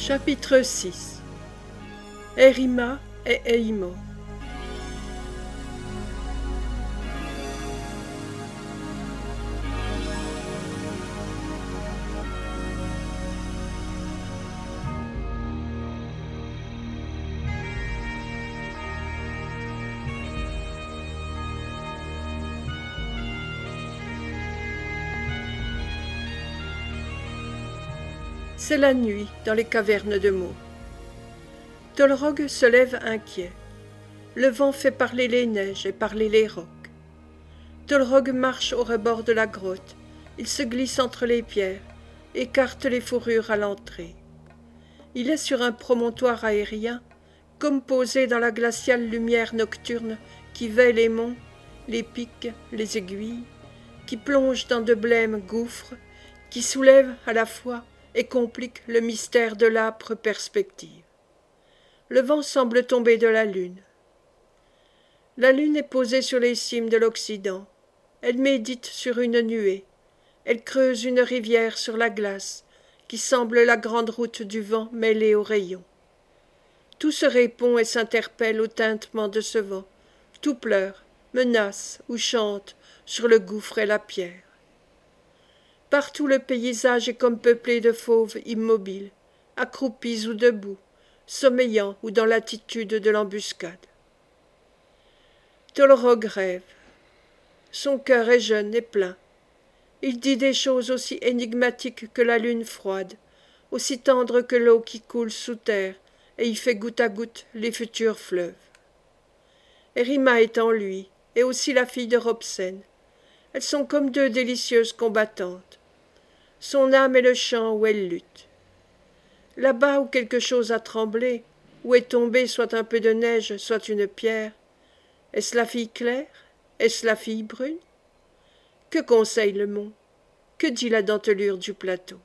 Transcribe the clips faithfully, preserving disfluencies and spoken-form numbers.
Chapitre six. Érima et Éimo. C'est la nuit dans les cavernes de Mo. Tolrog se lève inquiet. Le vent fait parler les neiges et parler les rocs. Tolrog marche au rebord de la grotte. Il se glisse entre les pierres, écarte les fourrures à l'entrée. Il est sur un promontoire aérien, comme posé dans la glaciale lumière nocturne qui veille les monts, les pics, les aiguilles, qui plonge dans de blêmes gouffres, qui soulève à la fois et complique le mystère de l'âpre perspective. Le vent semble tomber de la lune. La lune est posée sur les cimes de l'Occident. Elle médite sur une nuée. Elle creuse une rivière sur la glace, qui semble la grande route du vent mêlée aux rayons. Tout se répond et s'interpelle au tintement de ce vent. Tout pleure, menace ou chante sur le gouffre et la pierre. Partout le paysage est comme peuplé de fauves immobiles, accroupis ou debout, sommeillant ou dans l'attitude de l'embuscade. Tolrog rêve. Son cœur est jeune et plein. Il dit des choses aussi énigmatiques que la lune froide, aussi tendres que l'eau qui coule sous terre et y fait goutte à goutte les futurs fleuves. Érima est en lui, et aussi la fille de Robsen. Elles sont comme deux délicieuses combattantes. Son âme est le champ où elle lutte. Là-bas où quelque chose a tremblé, où est tombé soit un peu de neige, soit une pierre, est-ce la fille claire? Est-ce la fille brune? Que conseille le mont? Que dit la dentelure du plateau?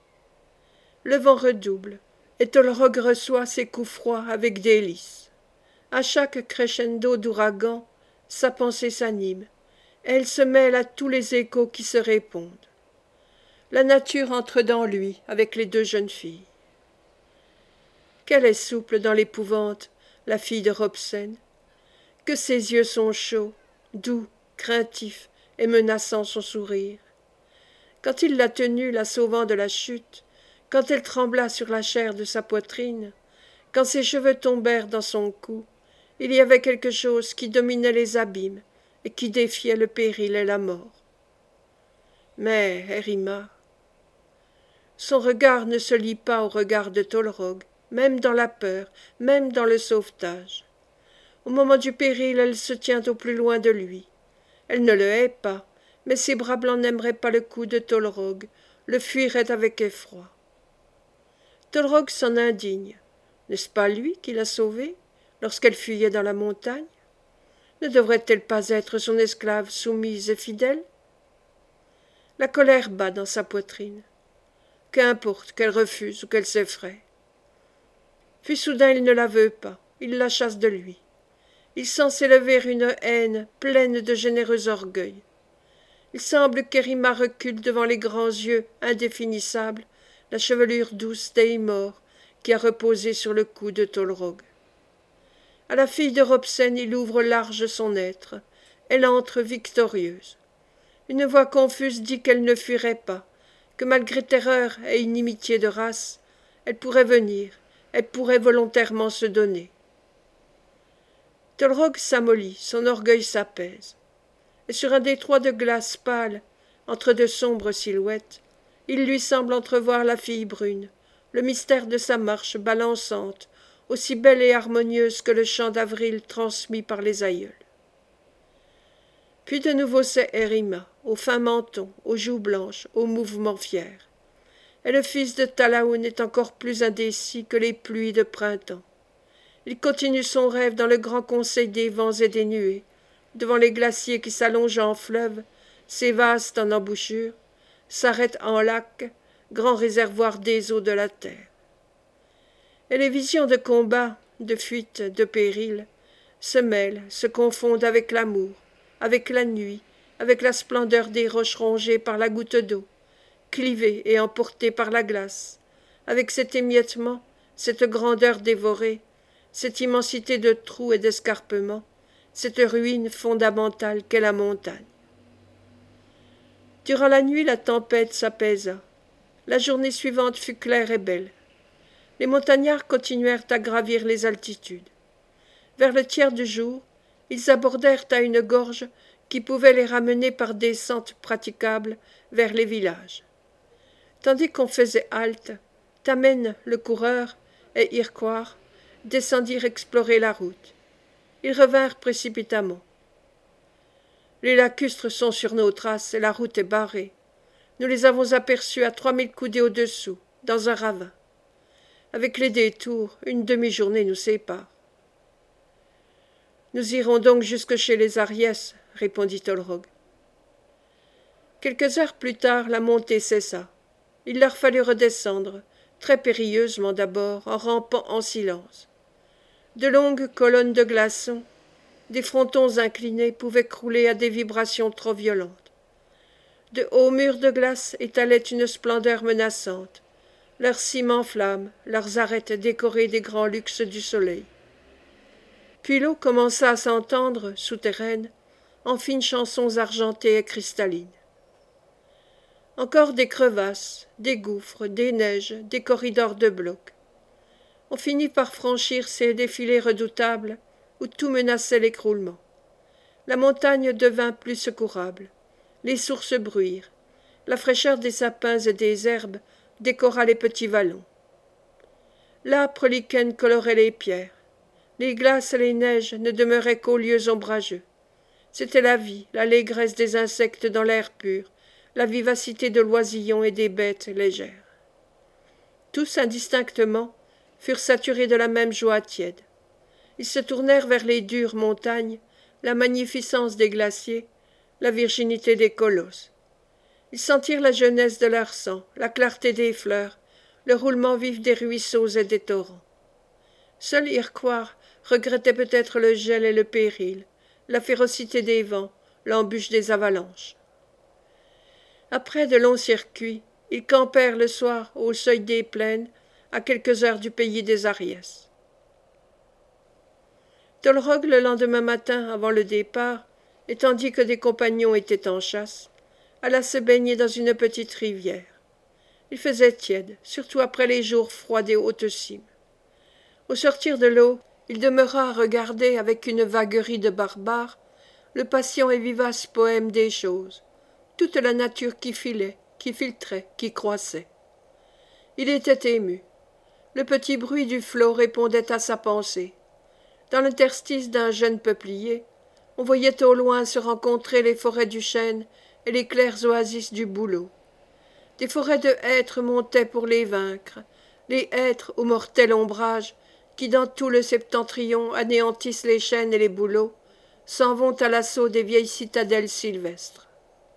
Le vent redouble, et Tolrog reçoit ses coups froids avec délice. À chaque crescendo d'ouragan, sa pensée s'anime, et elle se mêle à tous les échos qui se répondent. La nature entre dans lui avec les deux jeunes filles. Qu'elle est souple dans l'épouvante, la fille de Robsen. Que ses yeux sont chauds, doux, craintifs et menaçant son sourire. Quand il l'a tenue, la sauvant de la chute, quand elle trembla sur la chair de sa poitrine, quand ses cheveux tombèrent dans son cou, il y avait quelque chose qui dominait les abîmes et qui défiait le péril et la mort. Mais Érima, son regard ne se lie pas au regard de Tolrog, même dans la peur, même dans le sauvetage. Au moment du péril, elle se tient au plus loin de lui. Elle ne le hait pas, mais ses bras blancs n'aimeraient pas le cou de Tolrog, le fuiraient avec effroi. Tolrog s'en indigne. N'est-ce pas lui qui l'a sauvée lorsqu'elle fuyait dans la montagne? Ne devrait-elle pas être son esclave soumise et fidèle? La colère bat dans sa poitrine. Qu'importe qu'elle refuse ou qu'elle s'effraie. Puis soudain il ne la veut pas, il la chasse de lui. Il sent s'élever une haine pleine de généreux orgueil. Il semble qu'Érima recule devant les grands yeux indéfinissables, la chevelure douce d'Eimor qui a reposé sur le cou de Tolrog. À la fille de Robsen il ouvre large son être. Elle entre victorieuse. Une voix confuse dit qu'elle ne fuirait pas, que malgré terreur et inimitié de race, elle pourrait venir, elle pourrait volontairement se donner. Tolrog s'amollit, son orgueil s'apaise, et sur un détroit de glace pâle, entre de sombres silhouettes, il lui semble entrevoir la fille brune, le mystère de sa marche balançante, aussi belle et harmonieuse que le chant d'avril transmis par les aïeuls. Puis de nouveau c'est Érima, au fin menton, aux joues blanches, aux mouvements fiers. Et le fils de Talaoun est encore plus indécis que les pluies de printemps. Il continue son rêve dans le grand conseil des vents et des nuées, devant les glaciers qui s'allongent en fleuve, s'évasent en embouchure, s'arrêtent en lac, grand réservoir des eaux de la terre. Et les visions de combat, de fuite, de péril, se mêlent, se confondent avec l'amour, avec la nuit, avec la splendeur des roches rongées par la goutte d'eau, clivées et emportées par la glace, avec cet émiettement, cette grandeur dévorée, cette immensité de trous et d'escarpements, cette ruine fondamentale qu'est la montagne. Durant la nuit, la tempête s'apaisa. La journée suivante fut claire et belle. Les montagnards continuèrent à gravir les altitudes. Vers le tiers du jour, ils abordèrent à une gorge qui pouvait les ramener par descentes praticables vers les villages. Tandis qu'on faisait halte, Tamen, le coureur, et Iroquois descendirent explorer la route. Ils revinrent précipitamment. Les lacustres sont sur nos traces et la route est barrée. Nous les avons aperçus à trois mille coudées au-dessous, dans un ravin. Avec les détours, une demi-journée nous sépare. Nous irons donc jusque chez les Ariès, répondit Olrog. Quelques heures plus tard, la montée cessa. Il leur fallut redescendre, très périlleusement d'abord, en rampant en silence. De longues colonnes de glaçons, des frontons inclinés pouvaient crouler à des vibrations trop violentes. De hauts murs de glace étalaient une splendeur menaçante, leurs cimes en flammes, leurs arêtes décorées des grands luxes du soleil. Puis l'eau commença à s'entendre, souterraine, en fines chansons argentées et cristallines. Encore des crevasses, des gouffres, des neiges, des corridors de blocs. On finit par franchir ces défilés redoutables où tout menaçait l'écroulement. La montagne devint plus secourable. Les sources bruirent. La fraîcheur des sapins et des herbes décora les petits vallons. L'âpre lichen colorait les pierres. Les glaces et les neiges ne demeuraient qu'aux lieux ombrageux. C'était la vie, l'allégresse des insectes dans l'air pur, la vivacité de l'oisillon et des bêtes légères. Tous, indistinctement, furent saturés de la même joie tiède. Ils se tournèrent vers les dures montagnes, la magnificence des glaciers, la virginité des colosses. Ils sentirent la jeunesse de leur sang, la clarté des fleurs, le roulement vif des ruisseaux et des torrents. Seul Iroquois regrettait peut-être le gel et le péril, la férocité des vents, l'embûche des avalanches. Après de longs circuits, ils campèrent le soir au seuil des plaines, à quelques heures du pays des Ariès. Tolrog, le lendemain matin, avant le départ, et tandis que des compagnons étaient en chasse, alla se baigner dans une petite rivière. Il faisait tiède, surtout après les jours froids des hautes cimes. Au sortir de l'eau, il demeura à regarder avec une vaguerie de barbare le patient et vivace poème des choses, toute la nature qui filait, qui filtrait, qui croissait. Il était ému. Le petit bruit du flot répondait à sa pensée. Dans l'interstice d'un jeune peuplier, on voyait au loin se rencontrer les forêts du chêne et les claires oasis du bouleau. Des forêts de hêtres montaient pour les vaincre, les hêtres au mortel ombrage qui, dans tout le septentrion, anéantissent les chênes et les bouleaux, s'en vont à l'assaut des vieilles citadelles sylvestres.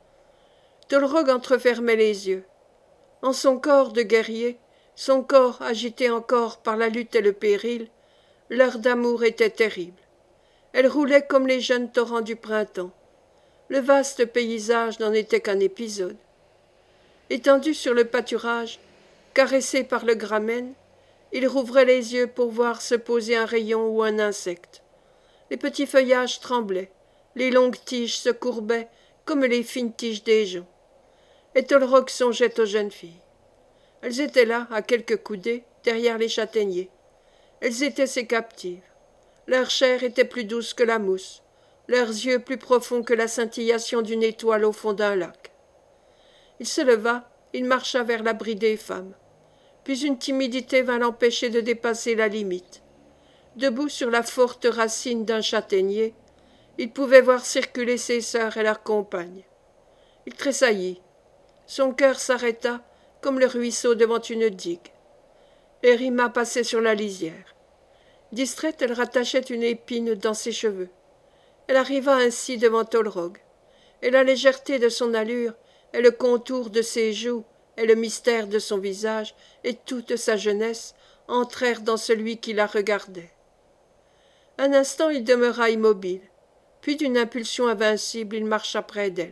Tolrog entrefermait les yeux. En son corps de guerrier, son corps agité encore par la lutte et le péril, l'heure d'amour était terrible. Elle roulait comme les jeunes torrents du printemps. Le vaste paysage n'en était qu'un épisode. Étendu sur le pâturage, caressé par le gramen, il rouvrait les yeux pour voir se poser un rayon ou un insecte. Les petits feuillages tremblaient, les longues tiges se courbaient comme les fines tiges des joncs. Et Tolrog songeait aux jeunes filles. Elles étaient là, à quelques coudées, derrière les châtaigniers. Elles étaient ses captives. Leur chair était plus douce que la mousse, leurs yeux plus profonds que la scintillation d'une étoile au fond d'un lac. Il se leva, il marcha vers l'abri des femmes. Puis une timidité vint l'empêcher de dépasser la limite. Debout sur la forte racine d'un châtaignier, il pouvait voir circuler ses sœurs et leurs compagnes. Il tressaillit. Son cœur s'arrêta comme le ruisseau devant une digue. Hérima passait sur la lisière. Distraite, elle rattachait une épine dans ses cheveux. Elle arriva ainsi devant Tolrog, et la légèreté de son allure, et le contour de ses joues, et le mystère de son visage, et toute sa jeunesse, entrèrent dans celui qui la regardait. Un instant il demeura immobile, puis d'une impulsion invincible il marcha près d'elle.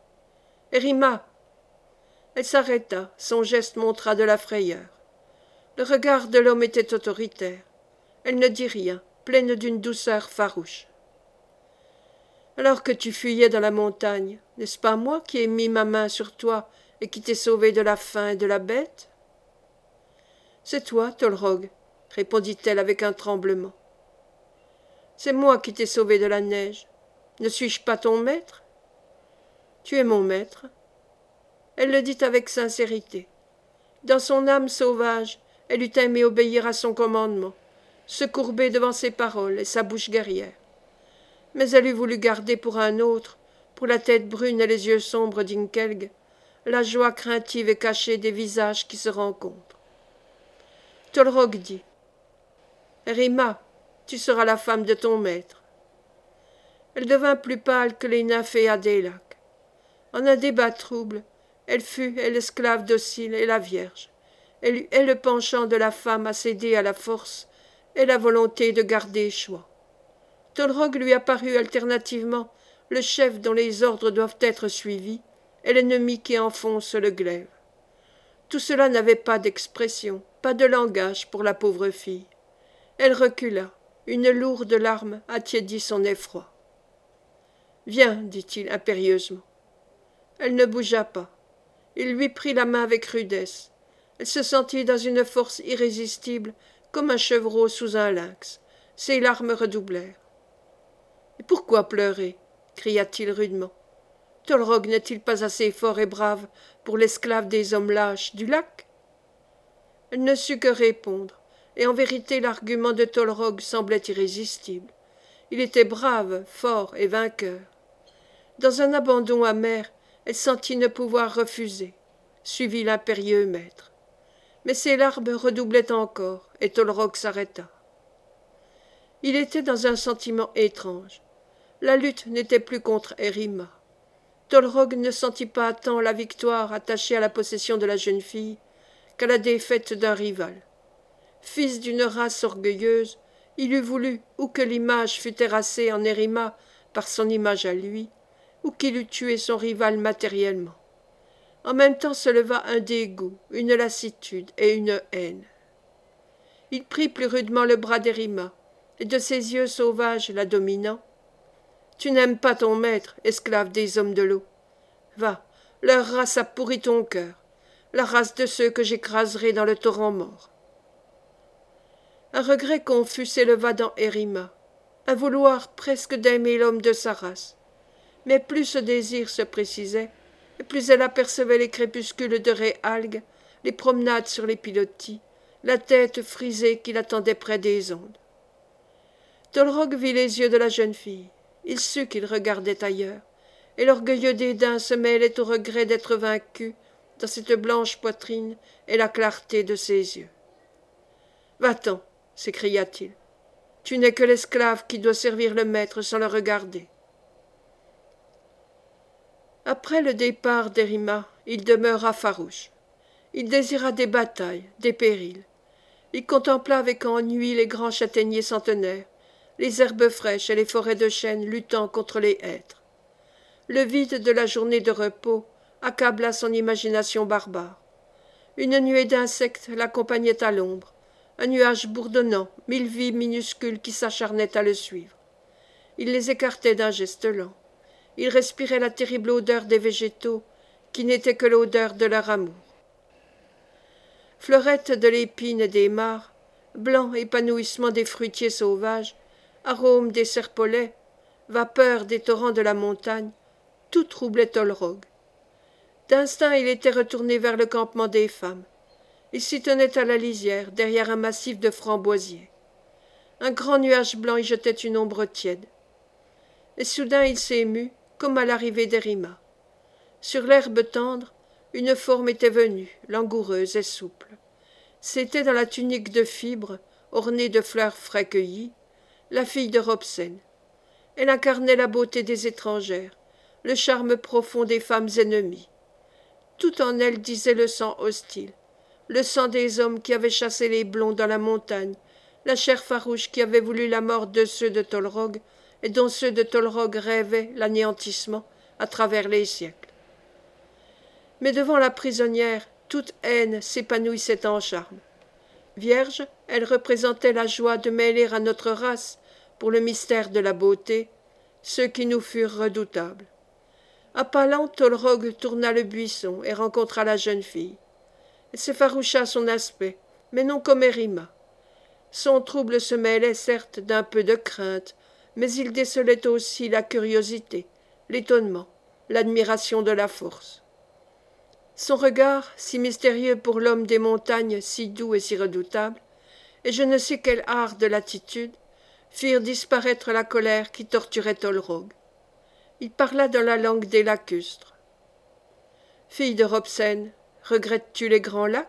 « Hérima !» Elle s'arrêta, son geste montra de la frayeur. Le regard de l'homme était autoritaire. Elle ne dit rien, pleine d'une douceur farouche. Alors que tu fuyais dans la montagne, n'est-ce pas moi qui ai mis ma main sur toi et qui t'ai sauvé de la faim et de la bête? C'est toi, Tolrog, répondit-elle avec un tremblement. C'est moi qui t'ai sauvé de la neige. Ne suis-je pas ton maître? Tu es mon maître. Elle le dit avec sincérité. Dans son âme sauvage, elle eût aimé obéir à son commandement, se courber devant ses paroles et sa bouche guerrière. Mais elle eût voulu garder pour un autre, pour la tête brune et les yeux sombres d'Inkelg, la joie craintive et cachée des visages qui se rencontrent. Tolrog dit « Rima, tu seras la femme de ton maître. » Elle devint plus pâle que les nymphes et Adélac. En un débat trouble, elle fut et l'esclave docile et la vierge. Elle eut et le penchant de la femme à céder à la force et la volonté de garder choix. Tolrog lui apparut alternativement le chef dont les ordres doivent être suivis et l'ennemi qui enfonce le glaive. Tout cela n'avait pas d'expression, pas de langage pour la pauvre fille. Elle recula, une lourde larme attiédit son effroi. « Viens, dit-il impérieusement. » Elle ne bougea pas. Il lui prit la main avec rudesse. Elle se sentit dans une force irrésistible, comme un chevreau sous un lynx. Ses larmes redoublèrent. « Et pourquoi pleurer » cria-t-il rudement. « Tolrog n'est-il pas assez fort et brave pour l'esclave des hommes lâches du lac ?» Elle ne sut que répondre, et en vérité l'argument de Tolrog semblait irrésistible. Il était brave, fort et vainqueur. Dans un abandon amer, elle sentit ne pouvoir refuser, suivit l'impérieux maître. Mais ses larmes redoublaient encore, et Tolrog s'arrêta. Il était dans un sentiment étrange. La lutte n'était plus contre Hérima. Tolrog ne sentit pas tant la victoire attachée à la possession de la jeune fille qu'à la défaite d'un rival. Fils d'une race orgueilleuse, il eût voulu ou que l'image fût terrassée en Hérima par son image à lui, ou qu'il eût tué son rival matériellement. En même temps se leva un dégoût, une lassitude et une haine. Il prit plus rudement le bras d'Hérima, et de ses yeux sauvages la dominant. « Tu n'aimes pas ton maître, esclave des hommes de l'eau. Va, leur race a pourri ton cœur, la race de ceux que j'écraserai dans le torrent mort. » Un regret confus s'éleva dans Hérima, un vouloir presque d'aimer l'homme de sa race. Mais plus ce désir se précisait, et plus elle apercevait les crépuscules de Réalgue, les promenades sur les pilotis, la tête frisée qui l'attendait près des ondes. Tolrog vit les yeux de la jeune fille. Il sut qu'il regardait ailleurs, et l'orgueilleux dédain se mêlait au regret d'être vaincu dans cette blanche poitrine et la clarté de ses yeux. « Va-t'en » s'écria-t-il. « Tu n'es que l'esclave qui doit servir le maître sans le regarder. » Après le départ d'Hérima, il demeura farouche. Il désira des batailles, des périls. Il contempla avec ennui les grands châtaigniers centenaires, les herbes fraîches et les forêts de chênes luttant contre les hêtres. Le vide de la journée de repos accabla son imagination barbare. Une nuée d'insectes l'accompagnait à l'ombre, un nuage bourdonnant, mille vies minuscules qui s'acharnaient à le suivre. Il les écartait d'un geste lent. Il respirait la terrible odeur des végétaux, qui n'était que l'odeur de leur amour. Fleurettes de l'épine et des mares, blanc épanouissement des fruitiers sauvages, arôme des serpolets, vapeur des torrents de la montagne, tout troublait Tolrog. D'instinct il était retourné vers le campement des femmes. Il s'y tenait à la lisière, derrière un massif de framboisiers. Un grand nuage blanc y jetait une ombre tiède. Et soudain il s'émut, comme à l'arrivée d'Hérima. Sur l'herbe tendre, une forme était venue, langoureuse et souple. C'était dans la tunique de fibres, ornée de fleurs frais cueillies, la fille de Robsen. Elle incarnait la beauté des étrangères, le charme profond des femmes ennemies. Tout en elle disait le sang hostile, le sang des hommes qui avaient chassé les blonds dans la montagne, la chair farouche qui avait voulu la mort de ceux de Tolrog, et dont ceux de Tolrog rêvaient l'anéantissement à travers les siècles. Mais devant la prisonnière, toute haine s'épanouissait en charme. Vierge, elle représentait la joie de mêler à notre race, pour le mystère de la beauté, ceux qui nous furent redoutables. À pas lents, Tolrog tourna le buisson et rencontra la jeune fille. Elle s'effaroucha son aspect, mais non comme Érima. Son trouble se mêlait certes d'un peu de crainte, mais il décelait aussi la curiosité, l'étonnement, l'admiration de la force. Son regard, si mystérieux pour l'homme des montagnes, si doux et si redoutable, et je ne sais quel art de l'attitude, firent disparaître la colère qui torturait Tolrog. Il parla dans la langue des lacustres. « Fille de Robsen, regrettes-tu les grands lacs ?»«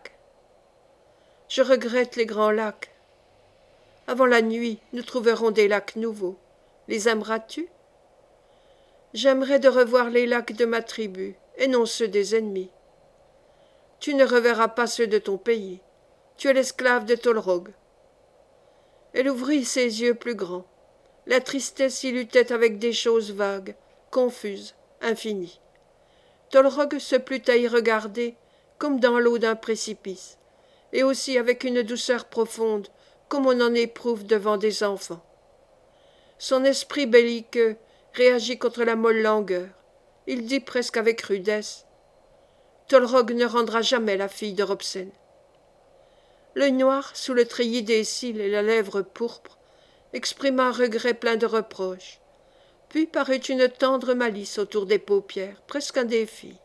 Je regrette les grands lacs. Avant la nuit, nous trouverons des lacs nouveaux. Les aimeras-tu ?»« J'aimerais de revoir les lacs de ma tribu, et non ceux des ennemis. Tu ne reverras pas ceux de ton pays. Tu es l'esclave de Tolrog. » Elle ouvrit ses yeux plus grands. La tristesse y luttait avec des choses vagues, confuses, infinies. Tolrog se plut à y regarder, comme dans l'eau d'un précipice, et aussi avec une douceur profonde, comme on en éprouve devant des enfants. Son esprit belliqueux réagit contre la molle langueur. Il dit presque avec rudesse: « Tolrog ne rendra jamais la fille de Robsen. » L'œil noir, sous le treillis des cils et la lèvre pourpre, exprima un regret plein de reproches. Puis parut une tendre malice autour des paupières, presque un défi.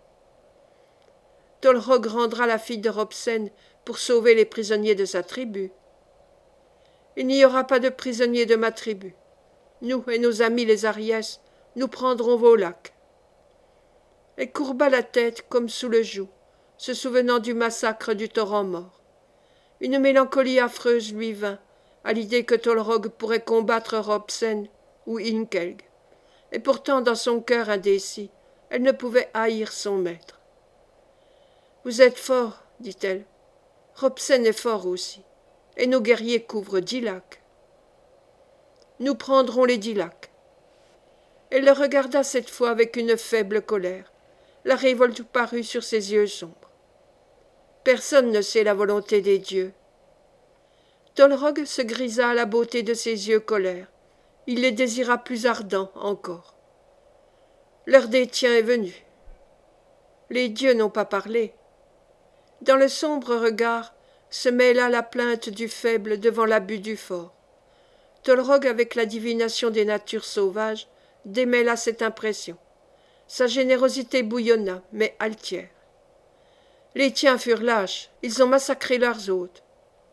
« Tolrog rendra la fille de Robsen pour sauver les prisonniers de sa tribu. »« Il n'y aura pas de prisonniers de ma tribu. Nous et nos amis les Ariès, nous prendrons vos lacs. » Elle courba la tête comme sous le joug, se souvenant du massacre du torrent mort. Une mélancolie affreuse lui vint, à l'idée que Tolrog pourrait combattre Robsen ou Inkelg, et pourtant dans son cœur indécis, elle ne pouvait haïr son maître. « Vous êtes fort, dit-elle. Robsen est fort aussi, et nos guerriers couvrent dix lacs. Nous prendrons les dix lacs. » Elle le regarda cette fois avec une faible colère. La révolte parut sur ses yeux sombres. Personne ne sait la volonté des dieux. Tolrog se grisa à la beauté de ses yeux colères. Il les désira plus ardents encore. L'heure des tiens est venue. Les dieux n'ont pas parlé. Dans le sombre regard se mêla la plainte du faible devant l'abus du fort. Tolrog, avec la divination des natures sauvages, démêla cette impression. Sa générosité bouillonna, mais altière. Les tiens furent lâches, ils ont massacré leurs hôtes.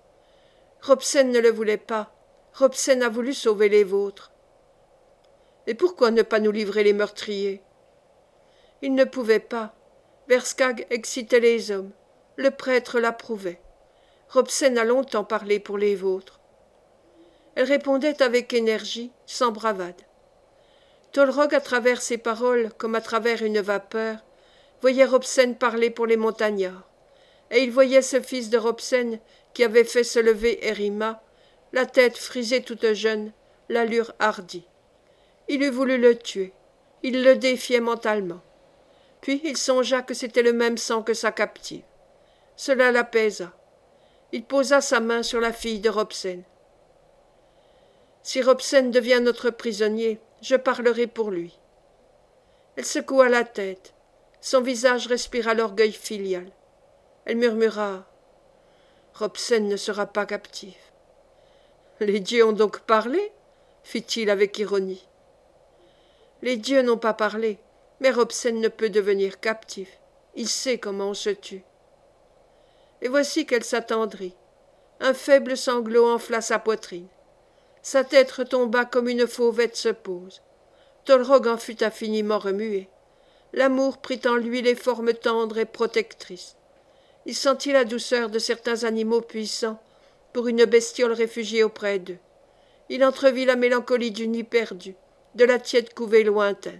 Robsen ne le voulait pas, Robsen a voulu sauver les vôtres. Et pourquoi ne pas nous livrer les meurtriers? Il ne pouvait pas. Verskag excitait les hommes, le prêtre l'approuvait. Robsen a longtemps parlé pour les vôtres. Elle répondait avec énergie, sans bravade. Tolrog, à travers ses paroles, comme à travers une vapeur, voyait Robsen parler pour les montagnards, et il voyait ce fils de Robsen qui avait fait se lever Érima, la tête frisée toute jeune, l'allure hardie. Il eût voulu le tuer, il le défiait mentalement. Puis il songea que c'était le même sang que sa captive. Cela l'apaisa. Il posa sa main sur la fille de Robsen. « Si Robsen devient notre prisonnier, je parlerai pour lui. » Elle secoua la tête. Son visage respira l'orgueil filial. Elle murmura: « Robsen ne sera pas captif. » « Les dieux ont donc parlé ?» fit-il avec ironie. « Les dieux n'ont pas parlé, mais Robsen ne peut devenir captif. Il sait comment on se tue. » Et voici qu'elle s'attendrit. Un faible sanglot enfla sa poitrine. Sa tête retomba comme une fauvette se pose. Tolrog en fut infiniment remué. L'amour prit en lui les formes tendres et protectrices. Il sentit la douceur de certains animaux puissants pour une bestiole réfugiée auprès d'eux. Il entrevit la mélancolie du nid perdu, de la tiède couvée lointaine.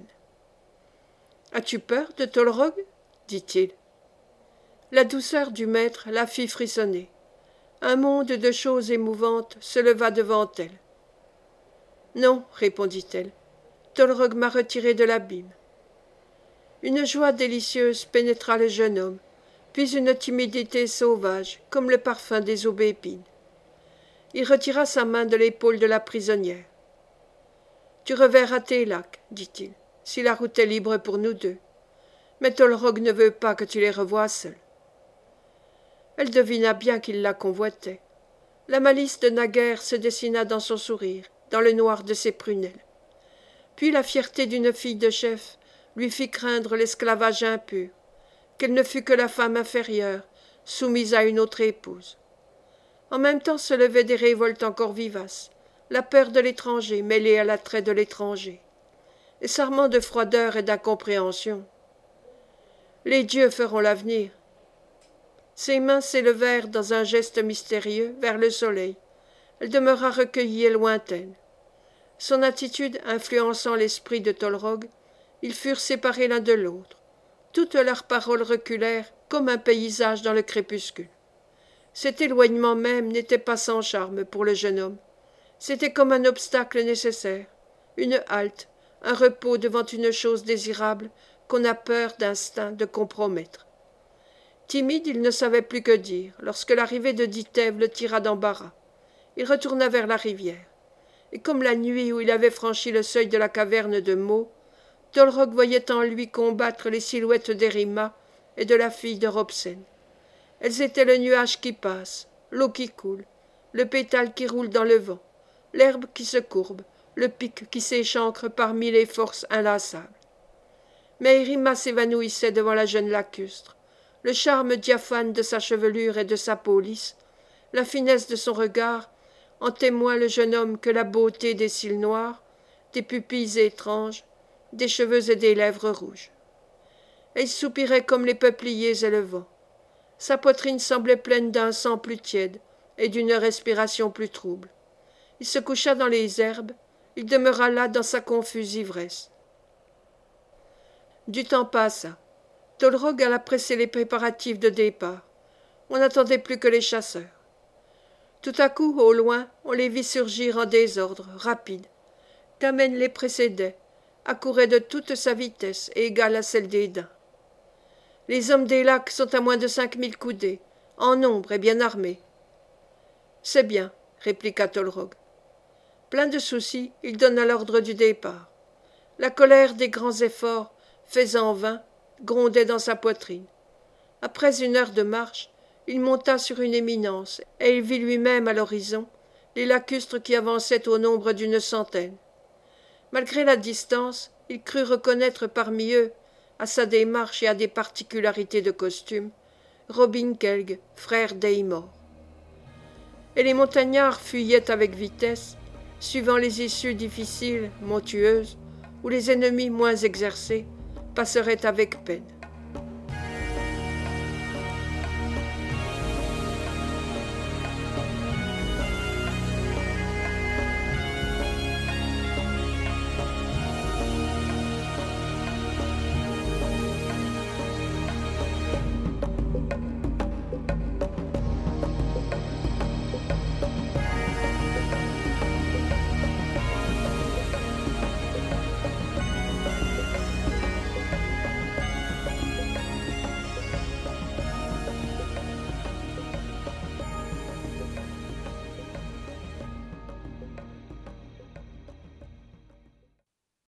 « As-tu peur de Tolrog » dit-il. La douceur du maître la fit frissonner. Un monde de choses émouvantes se leva devant elle. « Non, répondit-elle, Tolrog m'a retiré de l'abîme. » Une joie délicieuse pénétra le jeune homme, puis une timidité sauvage, comme le parfum des aubépines. Il retira sa main de l'épaule de la prisonnière. « Tu reverras tes lacs, dit-il, si la route est libre pour nous deux. Mais Tolrog ne veut pas que tu les revoies seule. » Elle devina bien qu'il la convoitait. La malice de naguère se dessina dans son sourire, dans le noir de ses prunelles. Puis la fierté d'une fille de chef lui fit craindre l'esclavage impur, qu'elle ne fût que la femme inférieure, soumise à une autre épouse. En même temps se levaient des révoltes encore vivaces, la peur de l'étranger mêlée à l'attrait de l'étranger, et s'armant de froideur et d'incompréhension. Les dieux feront l'avenir. Ses mains s'élevèrent dans un geste mystérieux vers le soleil. Elle demeura recueillie et lointaine. Son attitude influençant l'esprit de Tolrog, ils furent séparés l'un de l'autre. Toutes leurs paroles reculèrent comme un paysage dans le crépuscule. Cet éloignement même n'était pas sans charme pour le jeune homme. C'était comme un obstacle nécessaire, une halte, un repos devant une chose désirable qu'on a peur d'instinct de compromettre. Timide, il ne savait plus que dire, lorsque l'arrivée de Dithève le tira d'embarras. Il retourna vers la rivière. Et comme la nuit où il avait franchi le seuil de la caverne de Mo, Tolrog voyait en lui combattre les silhouettes d'Erima et de la fille de Robsen. Elles étaient le nuage qui passe, l'eau qui coule, le pétale qui roule dans le vent, l'herbe qui se courbe, le pic qui s'échancre parmi les forces inlassables. Mais Erima s'évanouissait devant la jeune lacustre. Le charme diaphane de sa chevelure et de sa peau lisse, la finesse de son regard, en témoin le jeune homme que la beauté des cils noirs, des pupilles étranges, des cheveux et des lèvres rouges. Et il soupirait comme les peupliers et le vent. Sa poitrine semblait pleine d'un sang plus tiède et d'une respiration plus trouble. Il se coucha dans les herbes, il demeura là dans sa confuse ivresse. Du temps passa. Tolrog alla presser les préparatifs de départ. On n'attendait plus que les chasseurs. Tout à coup, au loin, on les vit surgir en désordre, rapide. Kamen les précédait, accourait de toute sa vitesse, égale à celle des daims. Les hommes des lacs sont à moins de cinq mille coudées, en nombre et bien armés. C'est bien, répliqua Tolrog. Plein de soucis, il donna l'ordre du départ. La colère des grands efforts, faits en vain, grondait dans sa poitrine. Après une heure de marche, il monta sur une éminence, et il vit lui-même à l'horizon les lacustres qui avançaient au nombre d'une centaine. Malgré la distance, il crut reconnaître parmi eux, à sa démarche et à des particularités de costume, Robin Kelg, frère d'Eymor. Et les montagnards fuyaient avec vitesse, suivant les issues difficiles, montueuses, où les ennemis moins exercés passeraient avec peine.